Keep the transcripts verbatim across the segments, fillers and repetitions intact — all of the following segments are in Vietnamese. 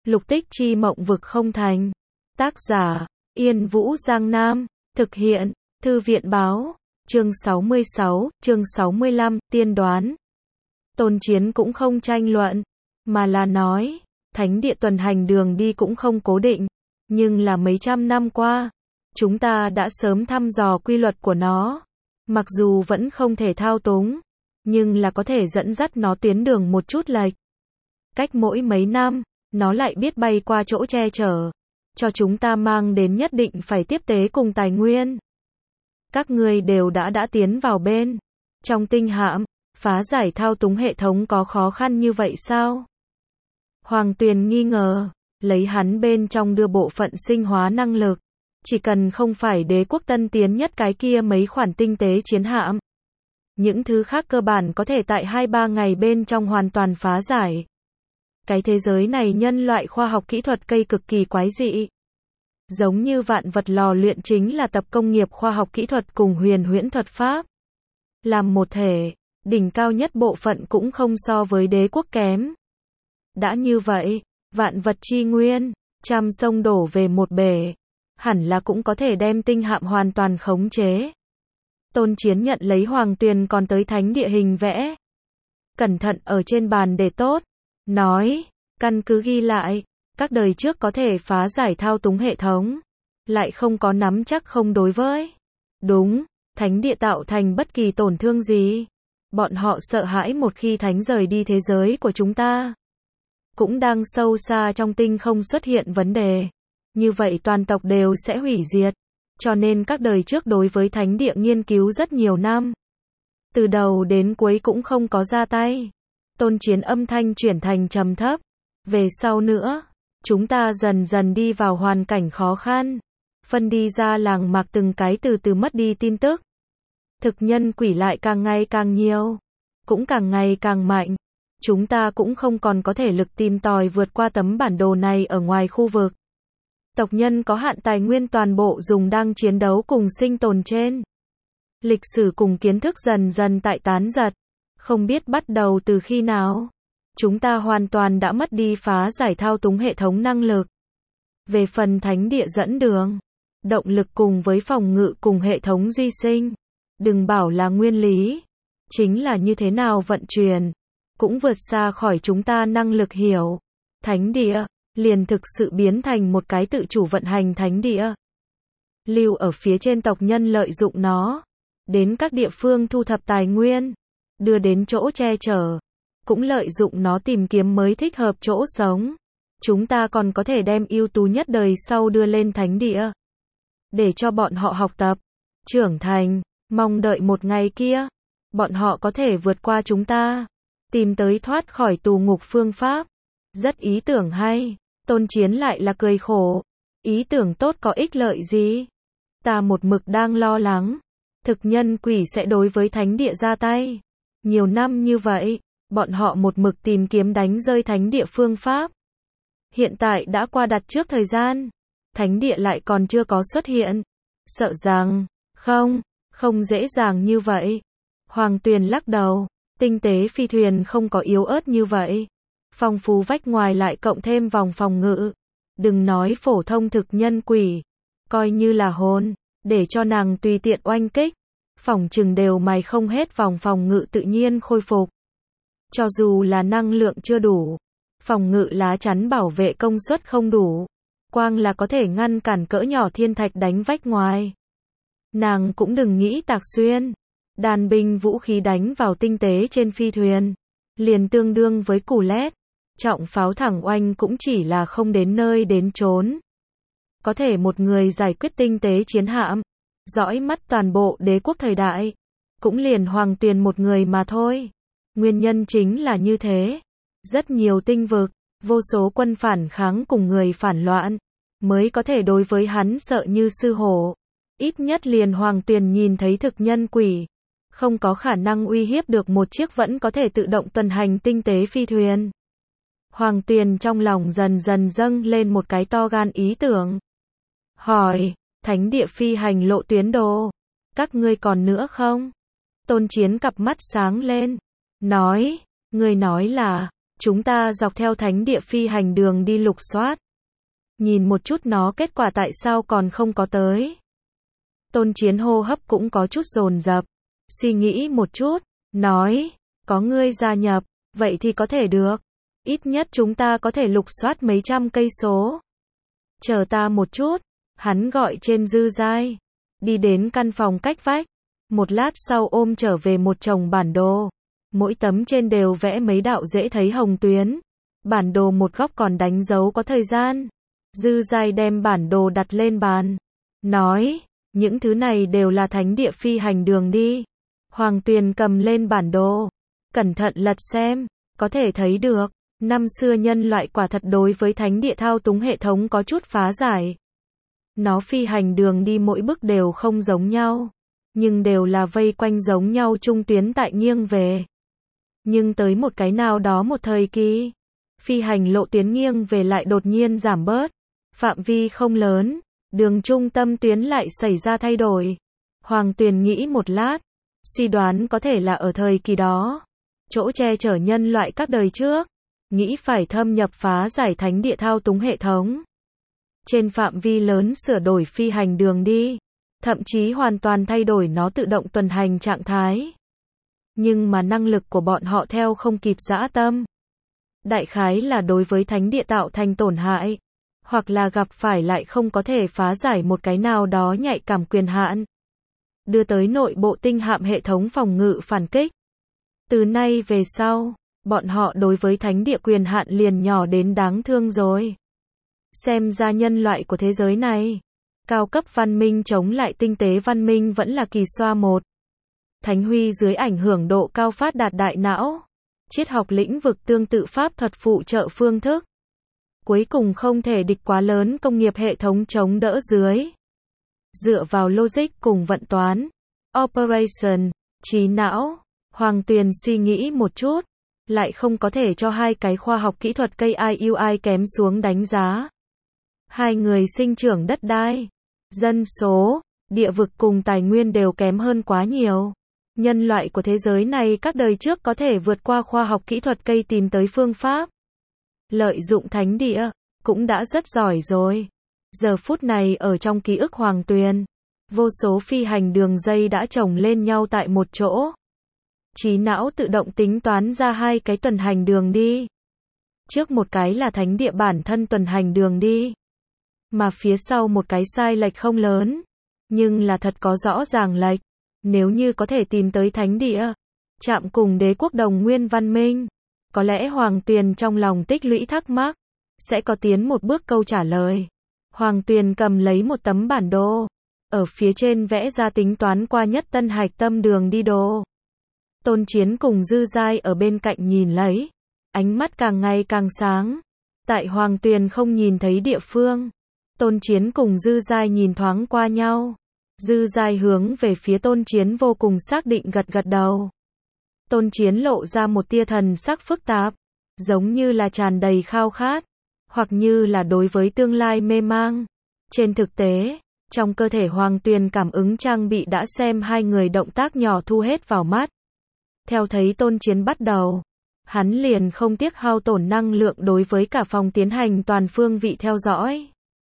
Lục tích chi mộng vực không thành. Tác giả, Yên Vũ Giang Nam. Thực hiện, Thư viện báo. Chương sáu mươi sáu, chương sáu mươi lăm, tiên đoán. Tôn Chiến cũng không tranh luận, mà là nói, thánh địa tuần hành đường đi cũng không cố định, nhưng là mấy trăm năm qua, chúng ta đã sớm thăm dò quy luật của nó. Mặc dù vẫn không thể thao túng, nhưng là có thể dẫn dắt nó tuyến đường một chút lệch. Cách mỗi mấy năm, nó lại biết bay qua chỗ che chở, cho chúng ta mang đến nhất định phải tiếp tế cùng tài nguyên. Các ngươi đều đã đã tiến vào bên trong tinh hạm, phá giải thao túng hệ thống có khó khăn như vậy sao? Hoàng Tuyền nghi ngờ, lấy hắn bên trong đưa bộ phận sinh hóa năng lực, chỉ cần không phải đế quốc tân tiến nhất cái kia mấy khoản tinh tế chiến hạm, những thứ khác cơ bản có thể tại hai ba ngày bên trong hoàn toàn phá giải. Cái thế giới này nhân loại khoa học kỹ thuật cây cực kỳ quái dị. Giống như vạn vật lò luyện chính là tập công nghiệp khoa học kỹ thuật cùng huyền huyễn thuật pháp. Làm một thể, đỉnh cao nhất bộ phận cũng không so với đế quốc kém. Đã như vậy, vạn vật chi nguyên, trăm sông đổ về một bể, hẳn là cũng có thể đem tinh hạm hoàn toàn khống chế. Tôn Chiến nhận lấy Hoàng Tuyền còn tới thánh địa hình vẽ. Cẩn thận ở trên bàn để tốt, nói, căn cứ ghi lại, các đời trước có thể phá giải thao túng hệ thống, lại không có nắm chắc không đối với. Đúng, thánh địa tạo thành bất kỳ tổn thương gì. Bọn họ sợ hãi một khi thánh rời đi thế giới của chúng ta, cũng đang sâu xa trong tinh không xuất hiện vấn đề. Như vậy toàn tộc đều sẽ hủy diệt. Cho nên các đời trước đối với thánh địa nghiên cứu rất nhiều năm. Từ đầu đến cuối cũng không có ra tay. Tôn Chiến âm thanh chuyển thành trầm thấp. Về sau nữa, chúng ta dần dần đi vào hoàn cảnh khó khăn. Phân đi ra làng mạc từng cái từ từ mất đi tin tức. Thực nhân quỷ lại càng ngày càng nhiều. Cũng càng ngày càng mạnh. Chúng ta cũng không còn có thể lực tìm tòi vượt qua tấm bản đồ này ở ngoài khu vực. Tộc nhân có hạn tài nguyên toàn bộ dùng đang chiến đấu cùng sinh tồn trên. Lịch sử cùng kiến thức dần dần tại tán giật. Không biết bắt đầu từ khi nào. Chúng ta hoàn toàn đã mất đi phá giải thao túng hệ thống năng lực. Về phần thánh địa dẫn đường, động lực cùng với phòng ngự cùng hệ thống duy sinh. Đừng bảo là nguyên lý. Chính là như thế nào vận chuyển. Cũng vượt xa khỏi chúng ta năng lực hiểu. Thánh địa liền thực sự biến thành một cái tự chủ vận hành thánh địa. Lưu ở phía trên tộc nhân lợi dụng nó, đến các địa phương thu thập tài nguyên, đưa đến chỗ che chở, cũng lợi dụng nó tìm kiếm mới thích hợp chỗ sống. Chúng ta còn có thể đem ưu tú nhất đời sau đưa lên thánh địa, để cho bọn họ học tập, trưởng thành, mong đợi một ngày kia, bọn họ có thể vượt qua chúng ta, tìm tới thoát khỏi tù ngục phương pháp. Rất ý tưởng hay. Tôn Chiến lại là cười khổ. Ý tưởng tốt có ích lợi gì? Ta một mực đang lo lắng. Thực nhân quỷ sẽ đối với thánh địa ra tay. Nhiều năm như vậy, bọn họ một mực tìm kiếm đánh rơi thánh địa phương pháp. Hiện tại đã qua đặt trước thời gian. Thánh địa lại còn chưa có xuất hiện. Sợ rằng, không, không dễ dàng như vậy. Hoàng Tuyền lắc đầu. Tinh tế phi thuyền không có yếu ớt như vậy. Phong phú vách ngoài lại cộng thêm vòng phòng ngự. Đừng nói phổ thông thực nhân quỷ. Coi như là hồn. Để cho nàng tùy tiện oanh kích. Phỏng chừng đều mày không hết vòng phòng ngự tự nhiên khôi phục. Cho dù là năng lượng chưa đủ. Phòng ngự lá chắn bảo vệ công suất không đủ. Quang là có thể ngăn cản cỡ nhỏ thiên thạch đánh vách ngoài. Nàng cũng đừng nghĩ tạc xuyên. Đàn binh vũ khí đánh vào tinh tế trên phi thuyền. Liền tương đương với củ lét. Trọng pháo thẳng oanh cũng chỉ là không đến nơi đến chốn. Có thể một người giải quyết tinh tế chiến hạm, dõi mắt toàn bộ đế quốc thời đại, cũng liền Hoàng Tuyền một người mà thôi. Nguyên nhân chính là như thế. Rất nhiều tinh vực, vô số quân phản kháng cùng người phản loạn, mới có thể đối với hắn sợ như sư hổ. Ít nhất liền Hoàng Tuyền nhìn thấy thực nhân quỷ, không có khả năng uy hiếp được một chiếc vẫn có thể tự động tuần hành tinh tế phi thuyền. Hoàng Tuyền trong lòng dần dần dâng lên một cái to gan ý tưởng. Hỏi, thánh địa phi hành lộ tuyến đồ, các ngươi còn nữa không? Tôn Chiến cặp mắt sáng lên, nói, ngươi nói là, Chúng ta dọc theo thánh địa phi hành đường đi lục soát. Nhìn một chút nó kết quả tại sao còn không có tới. Tôn Chiến hô hấp cũng có chút dồn dập. Suy nghĩ một chút, nói, có ngươi gia nhập, vậy thì có thể được. Ít nhất chúng ta có thể lục soát mấy trăm cây số. Chờ ta một chút, hắn gọi trên Dư Giai. Đi đến căn phòng cách vách. Một lát sau ôm trở về một chồng bản đồ. Mỗi tấm trên đều vẽ mấy đạo dễ thấy hồng tuyến. Bản đồ một góc còn đánh dấu có thời gian. Dư Giai đem bản đồ đặt lên bàn. Nói, những thứ này đều là thánh địa phi hành đường đi. Hoàng Tuyền cầm lên bản đồ. Cẩn thận lật xem, có thể thấy được. Năm xưa nhân loại quả thật đối với thánh địa thao túng hệ thống có chút phá giải. Nó phi hành đường đi mỗi bước đều không giống nhau. Nhưng đều là vây quanh giống nhau trung tuyến tại nghiêng về. Nhưng tới một cái nào đó một thời kỳ, phi hành lộ tuyến nghiêng về lại đột nhiên giảm bớt. Phạm vi không lớn, đường trung tâm tuyến lại xảy ra thay đổi. Hoàng Tuyền nghĩ một lát, suy đoán có thể là ở thời kỳ đó. Chỗ che chở nhân loại các đời trước, nghĩ phải thâm nhập phá giải thánh địa thao túng hệ thống. Trên phạm vi lớn sửa đổi phi hành đường đi, thậm chí hoàn toàn thay đổi nó tự động tuần hành trạng thái. Nhưng mà năng lực của bọn họ theo không kịp dã tâm. Đại khái là đối với thánh địa tạo thành tổn hại, hoặc là gặp phải lại không có thể phá giải một cái nào đó nhạy cảm quyền hạn. Đưa tới nội bộ tinh hạm hệ thống phòng ngự phản kích. Từ nay về sau, bọn họ đối với thánh địa quyền hạn liền nhỏ đến đáng thương rồi. Xem ra nhân loại của thế giới này, cao cấp văn minh chống lại tinh tế văn minh vẫn là kỳ xoa một. Thánh Huy dưới ảnh hưởng độ cao phát đạt đại não. Triết học lĩnh vực tương tự pháp thuật phụ trợ phương thức. Cuối cùng không thể địch quá lớn công nghiệp hệ thống chống đỡ dưới. Dựa vào logic cùng vận toán, operation, trí não, Hoàng Tuyền suy nghĩ một chút, lại không có thể cho hai cái khoa học kỹ thuật ca i u i kém xuống đánh giá. Hai người sinh trưởng đất đai, dân số, địa vực cùng tài nguyên đều kém hơn quá nhiều. Nhân loại của thế giới này các đời trước có thể vượt qua khoa học kỹ thuật cây tìm tới phương pháp. Lợi dụng thánh địa, cũng đã rất giỏi rồi. Giờ phút này ở trong ký ức Hoàng Tuyền, vô số phi hành đường dây đã chồng lên nhau tại một chỗ. Trí não tự động tính toán ra hai cái tuần hành đường đi. Trước một cái là thánh địa bản thân tuần hành đường đi. Mà phía sau một cái sai lệch không lớn. Nhưng là thật có rõ ràng lệch. Nếu như có thể tìm tới thánh địa, chạm cùng đế quốc đồng nguyên văn minh, có lẽ Hoàng Tuyền trong lòng tích lũy thắc mắc, sẽ có tiến một bước câu trả lời. Hoàng Tuyền cầm lấy một tấm bản đồ, ở phía trên vẽ ra tính toán qua nhất tân hạch tâm đường đi đồ. Tôn Chiến cùng Dư Giai ở bên cạnh nhìn lấy, ánh mắt càng ngày càng sáng. Tại Hoàng Tuyền không nhìn thấy địa phương, Tôn Chiến cùng Dư Giai nhìn thoáng qua nhau. Dư Giai hướng về phía Tôn Chiến vô cùng xác định gật gật đầu. Tôn Chiến lộ ra một tia thần sắc phức tạp, giống như là tràn đầy khao khát, hoặc như là đối với tương lai mê mang. Trên thực tế, trong cơ thể Hoàng Tuyền cảm ứng trang bị đã xem hai người động tác nhỏ thu hết vào mắt. Theo thấy Tôn Chiến bắt đầu, hắn liền không tiếc hao tổn năng lượng đối với cả phòng tiến hành toàn phương vị theo dõi.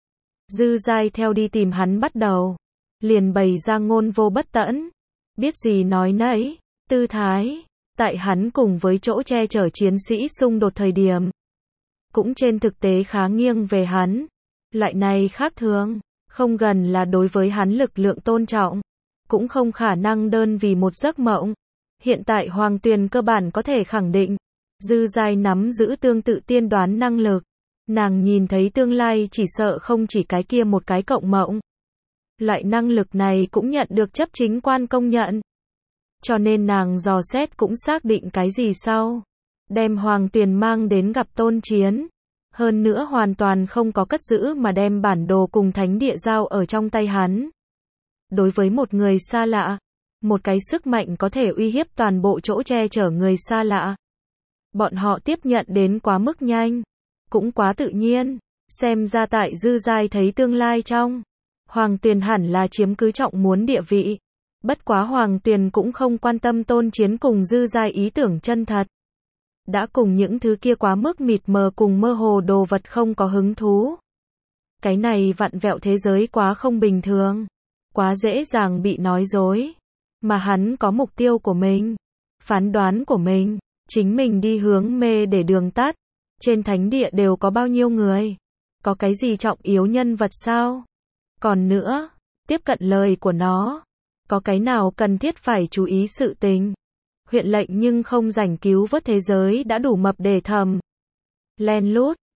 Dư Giai theo đi tìm hắn bắt đầu, liền bày ra ngôn vô bất tẫn, biết gì nói nấy, tư thái, tại hắn cùng với chỗ che chở chiến sĩ xung đột thời điểm, cũng trên thực tế khá nghiêng về hắn. Loại này khác thường, không gần là đối với hắn lực lượng tôn trọng, cũng không khả năng đơn vì một giấc mộng. Hiện tại Hoàng Tuyền cơ bản có thể khẳng định, Dư Giai nắm giữ tương tự tiên đoán năng lực. Nàng nhìn thấy tương lai chỉ sợ không chỉ cái kia một cái cộng mộng. Loại năng lực này cũng nhận được chấp chính quan công nhận. Cho nên nàng dò xét cũng xác định cái gì sau. Đem Hoàng Tuyền mang đến gặp Tôn Chiến. Hơn nữa hoàn toàn không có cất giữ mà đem bản đồ cùng thánh địa giao ở trong tay hắn. Đối với một người xa lạ, một cái sức mạnh có thể uy hiếp toàn bộ chỗ che chở người xa lạ. Bọn họ tiếp nhận đến quá mức nhanh, cũng quá tự nhiên. Xem ra tại Dư Giai thấy tương lai trong, Hoàng Tuyền hẳn là chiếm cứ trọng muốn địa vị. Bất quá Hoàng Tuyền cũng không quan tâm Tôn Chiến cùng Dư Giai ý tưởng chân thật. đã cùng những thứ kia quá mức mịt mờ cùng mơ hồ đồ vật không có hứng thú. Cái này vặn vẹo thế giới quá không bình thường, quá dễ dàng bị nói dối. Mà hắn có mục tiêu của mình, phán đoán của mình, chính mình đi hướng mê để đường tắt. Trên thánh địa đều có bao nhiêu người? Có cái gì trọng yếu nhân vật sao? Còn nữa, tiếp cận lời của nó, có cái nào cần thiết phải chú ý sự tình? Huyện lệnh nhưng không rảnh cứu vớt thế giới đã đủ mập để thầm len lút.